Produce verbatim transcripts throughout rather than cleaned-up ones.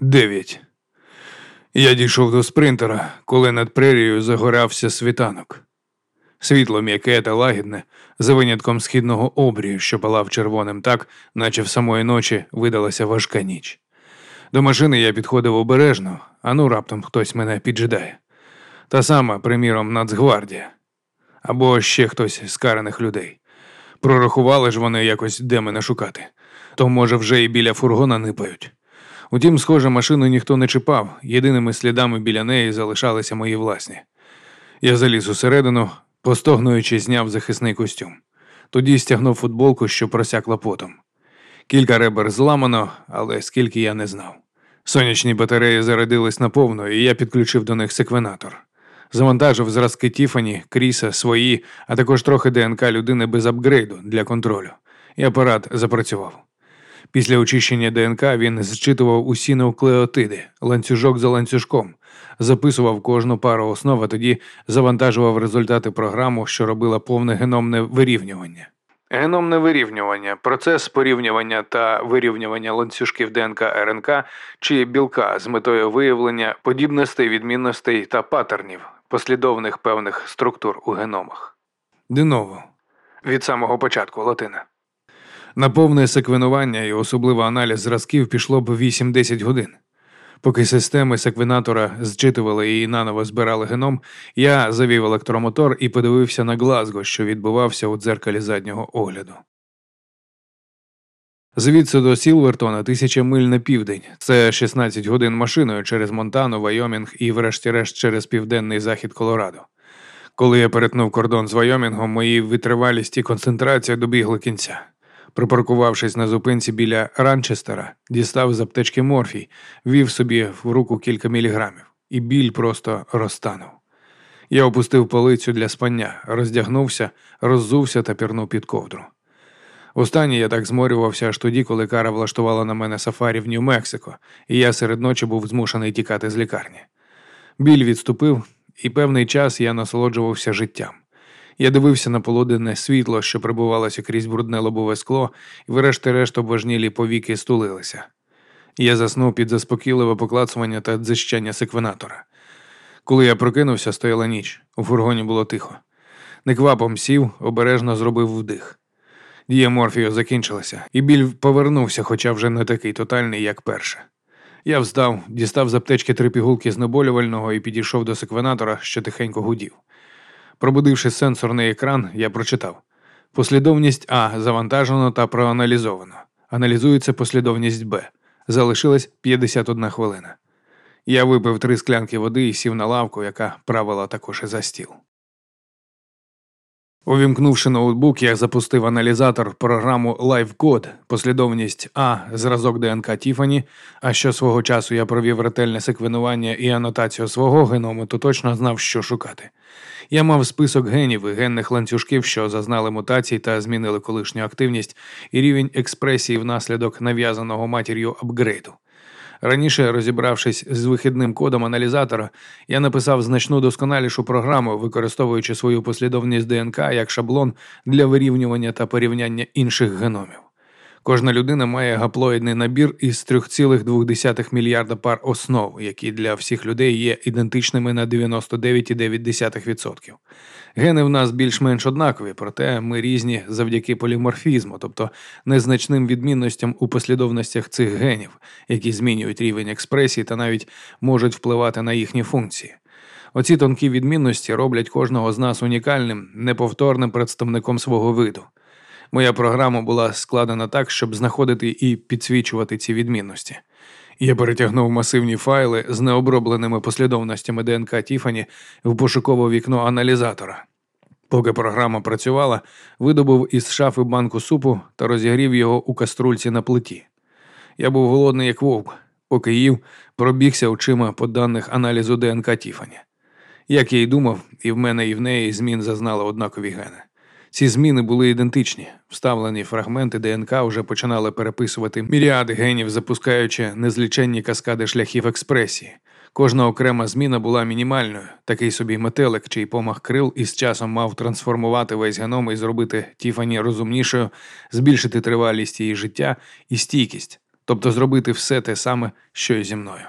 Дев'ять. Я дійшов до спринтера, коли над прерією загорався світанок. Світло м'яке та лагідне, за винятком східного обрію, що палав червоним так, наче в самої ночі видалася важка ніч. До машини я підходив обережно, а ну раптом хтось мене піджидає. Та сама, приміром, Нацгвардія. Або ще хтось з караних людей. Прорахували ж вони якось, де мене шукати. То, може, вже і біля фургона нипають. Утім, схоже, машину ніхто не чіпав, єдиними слідами біля неї залишалися мої власні. Я заліз усередину, постогнуючи, зняв захисний костюм. Тоді стягнув футболку, що просякла потом. Кілька ребер зламано, але скільки я не знав. Сонячні батареї зарядились наповну, і я підключив до них секвенатор. Завантажив зразки Тіфані, Кріса, свої, а також трохи ДНК людини без апгрейду для контролю. І апарат запрацював. Після очищення ДНК він зчитував усі нуклеотиди, ланцюжок за ланцюжком, записував кожну пару основ, а тоді завантажував результати програму, що робила повне геномне вирівнювання. Геномне вирівнювання – процес порівнювання та вирівнювання ланцюжків ДНК-РНК чи білка з метою виявлення подібностей, відмінностей та паттернів, послідовних певних структур у геномах. Деново. Від самого початку латина. На повне секвенування і особливо аналіз зразків пішло б вісім-десять годин. Поки системи секвенатора зчитували і наново збирали геном, я завів електромотор і подивився на Глазго, що відбувався у дзеркалі заднього огляду. Звідси до Сілвертона тисяча миль на південь. Це шістнадцять годин машиною через Монтану, Вайомінг і врешті-решт через південний захід Колорадо. Коли я перетнув кордон з Вайомінгом, мої витривалість і концентрація добігли кінця. Припаркувавшись на зупинці біля Ранчестера, дістав з аптечки морфій, ввів собі в руку кілька міліграмів, і біль просто розтанув. Я опустив полицю для спання, роздягнувся, роззувся та пірнув під ковдру. Останнє я так зморювався аж тоді, коли Кара влаштувала на мене сафарі в Нью-Мексико, і я серед ночі був змушений тікати з лікарні. Біль відступив, і певний час я насолоджувався життям. Я дивився на полуденне світло, що прибувалося крізь брудне лобове скло, і врешті-решт обважнілі повіки стулилися. Я заснув під заспокійливе поклацування та дзищання секвенатора. Коли я прокинувся, стояла ніч. У фургоні було тихо. Неквапом сів, обережно зробив вдих. Дія морфію закінчилася, і біль повернувся, хоча вже не такий тотальний, як перше. Я встав, дістав з аптечки три пігулки знеболювального і підійшов до секвенатора, що тихенько гудів. Пробудивши сенсорний екран, я прочитав. Послідовність А завантажено та проаналізовано. Аналізується послідовність Б. Залишилась п'ятдесят одна хвилина. Я випив три склянки води і сів на лавку, яка правила також і за стіл. Увімкнувши ноутбук, я запустив аналізатор програму LiveCode, послідовність А, зразок ДНК Тіфані, а що свого часу я провів ретельне секвенування і анотацію свого геному, то точно знав, що шукати. Я мав список генів і генних ланцюжків, що зазнали мутацій та змінили колишню активність і рівень експресії внаслідок нав'язаного матір'ю апгрейду. Раніше, розібравшись з вихідним кодом аналізатора, я написав значно досконалішу програму, використовуючи свою послідовність ДНК як шаблон для вирівнювання та порівняння інших геномів. Кожна людина має гаплоїдний набір із три цілих дві десятих мільярда пар основ, які для всіх людей є ідентичними на дев'яносто дев'ять цілих дев'ять десятих відсотка. Гени в нас більш-менш однакові, проте ми різні завдяки поліморфізму, тобто незначним відмінностям у послідовностях цих генів, які змінюють рівень експресії та навіть можуть впливати на їхні функції. Оці тонкі відмінності роблять кожного з нас унікальним, неповторним представником свого виду. Моя програма була складена так, щоб знаходити і підсвічувати ці відмінності. Я перетягнув масивні файли з необробленими послідовностями ДНК Тіфані в пошукове вікно аналізатора. Поки програма працювала, видобув із шафи банку супу та розігрів його у каструльці на плиті. Я був голодний як вовк. Поки їв, пробігся очима по даних аналізу ДНК Тіфані. Як я й думав, і в мене, і в неї змін зазнали однакові гени. Ці зміни були ідентичні. Вставлені фрагменти ДНК вже починали переписувати міріади генів, запускаючи незліченні каскади шляхів експресії. Кожна окрема зміна була мінімальною. Такий собі метелик, чий помах крил із часом мав трансформувати весь геном і зробити Тіфані розумнішою, збільшити тривалість її життя і стійкість. тобто зробити все те саме, що й зі мною.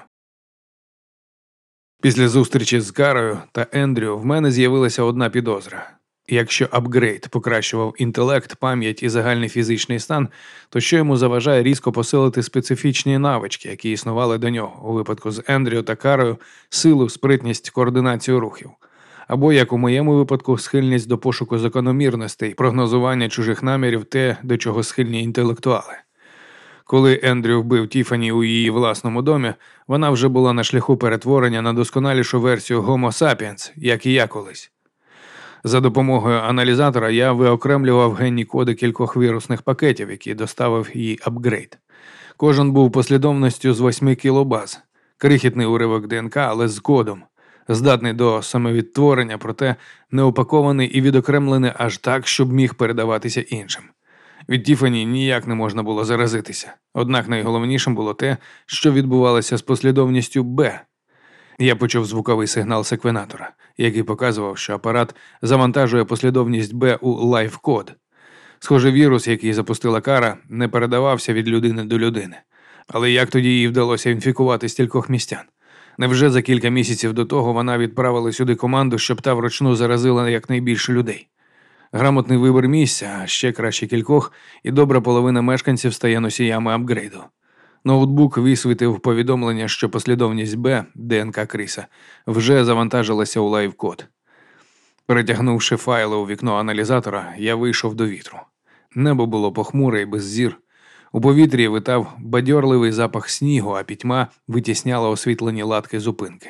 Після зустрічі з Карою та Ендрю в мене з'явилася одна підозра. Якщо апгрейд покращував інтелект, пам'ять і загальний фізичний стан, то що йому заважає різко посилити специфічні навички, які існували до нього, у випадку з Ендрю та Карою, силу, спритність, координацію рухів. Або, як у моєму випадку, схильність до пошуку закономірностей, прогнозування чужих намірів, те, до чого схильні інтелектуали. Коли Ендрю вбив Тіфані у її власному домі, вона вже була на шляху перетворення на досконалішу версію Homo sapiens, як і я колись. За допомогою аналізатора я виокремлював генні коди кількох вірусних пакетів, які доставив їй апгрейд. Кожен був послідовністю з восьми кілобаз. Крихітний уривок ДНК, але з кодом. Здатний до самовідтворення, проте не упакований і відокремлений аж так, щоб міг передаватися іншим. Від Тіфані ніяк не можна було заразитися. Однак найголовнішим було те, що відбувалося з послідовністю Б. Я почув звуковий сигнал секвенатора, який показував, що апарат завантажує послідовність Б у лайф-код. Схоже, вірус, який запустила Кара, не передавався від людини до людини. Але як тоді їй вдалося інфікувати стількох містян? Невже за кілька місяців до того вона відправила сюди команду, щоб та вручну заразила якнайбільше людей? Грамотний вибір місця, а ще краще кількох, і добра половина мешканців стає носіями апгрейду. Ноутбук висвітив повідомлення, що послідовність Б, ДНК Кріса, вже завантажилася у лайв-код. Перетягнувши файли у вікно аналізатора, я вийшов до вітру. Небо було похмуре і без зір. У повітрі витав бадьорливий запах снігу, а пітьма витісняла освітлені латки зупинки.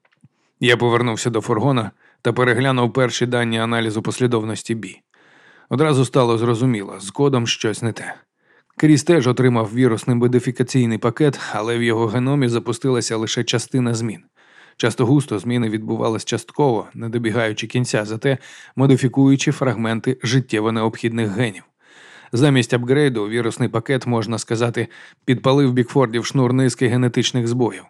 Я повернувся до фургона та переглянув перші дані аналізу послідовності Бі. Одразу стало зрозуміло, з кодом щось не те. Кріс теж отримав вірусний модифікаційний пакет, але в його геномі запустилася лише частина змін. Часто-густо зміни відбувались частково, не добігаючи кінця, зате модифікуючи фрагменти життєво необхідних генів. Замість апгрейду вірусний пакет, можна сказати, підпалив Бікфордів шнур низки генетичних збоїв.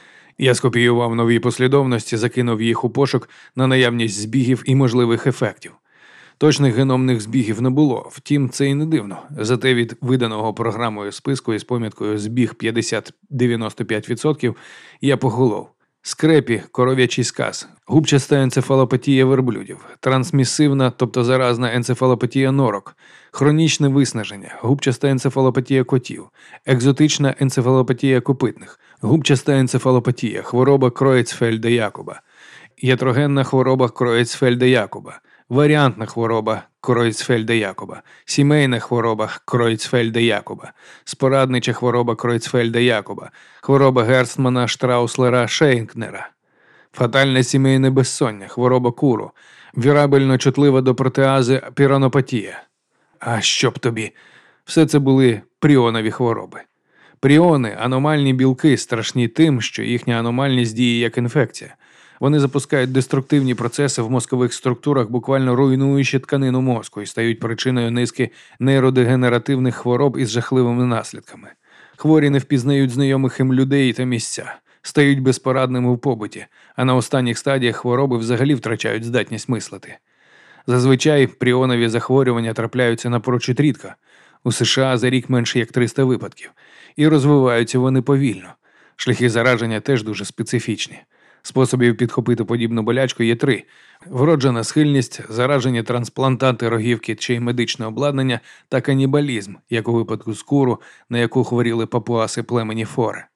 Я скопіював нові послідовності, закинув їх у пошук на наявність збігів і можливих ефектів. Точних геномних збігів не було, втім це і не дивно. Зате від виданого програмою списку із поміткою «збіг п'ятдесят дев'яносто п'ять відсотків» я поголов. Скрепі, коров'ячий сказ, губчаста енцефалопатія верблюдів, трансмісивна, тобто заразна енцефалопатія норок, хронічне виснаження, губчаста енцефалопатія котів, екзотична енцефалопатія копитних, губчаста енцефалопатія, хвороба Кроїцфельда-Якоба, ятрогенна хвороба Кроїцфельда-Якоба, варіантна хвороба Кроїцфельда-Якоба, сімейна хвороба Кроїцфельда-Якоба, спораднича хвороба Кроїцфельда-Якоба, хвороба Герстмана, Штрауслера, Шейнкнера, фатальне сімейне безсоння, хвороба Куру, вірабельно чутлива до протеази піранопатія. А що б тобі? Все це були пріонові хвороби. Пріони – аномальні білки, страшні тим, що їхня аномальність діє як інфекція. Вони запускають деструктивні процеси в мозкових структурах, буквально руйнуючи тканину мозку, і стають причиною низки нейродегенеративних хвороб із жахливими наслідками. Хворі не впізнають знайомих їм людей та місця, стають безпорадними в побуті, а на останніх стадіях хвороби взагалі втрачають здатність мислити. Зазвичай пріонові захворювання трапляються напрочуд рідко. У США за рік менше як триста випадків. І розвиваються вони повільно. Шляхи зараження теж дуже специфічні. Способів підхопити подібну болячку є три. Вроджена схильність, зараження трансплантати рогівки чи медичне обладнання та канібалізм, як у випадку з Куру, на яку хворіли папуаси племені Форе.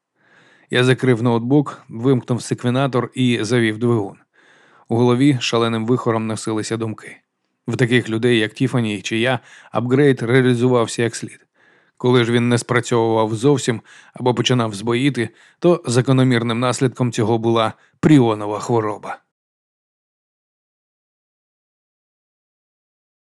Я закрив ноутбук, вимкнув секвенатор і завів двигун. У голові шаленим вихором носилися думки. В таких людей, як Тіфані чи я, апгрейд реалізувався як слід. Коли ж він не спрацьовував зовсім або починав збоїти, то закономірним наслідком цього була пріонова хвороба.